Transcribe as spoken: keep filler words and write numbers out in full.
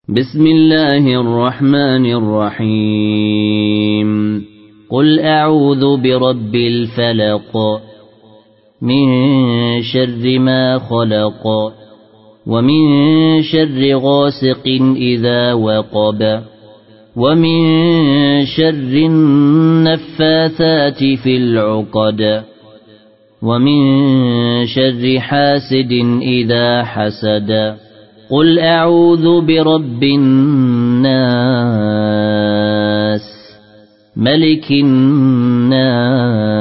بسم الله الرحمن الرحيم قل أعوذ برب الفلق من شر ما خلق ومن شر غاسق إذا وقب ومن شر النفاثات في العقد ومن شر حاسد إذا حسد قل أعوذ برب الناس ملك الناس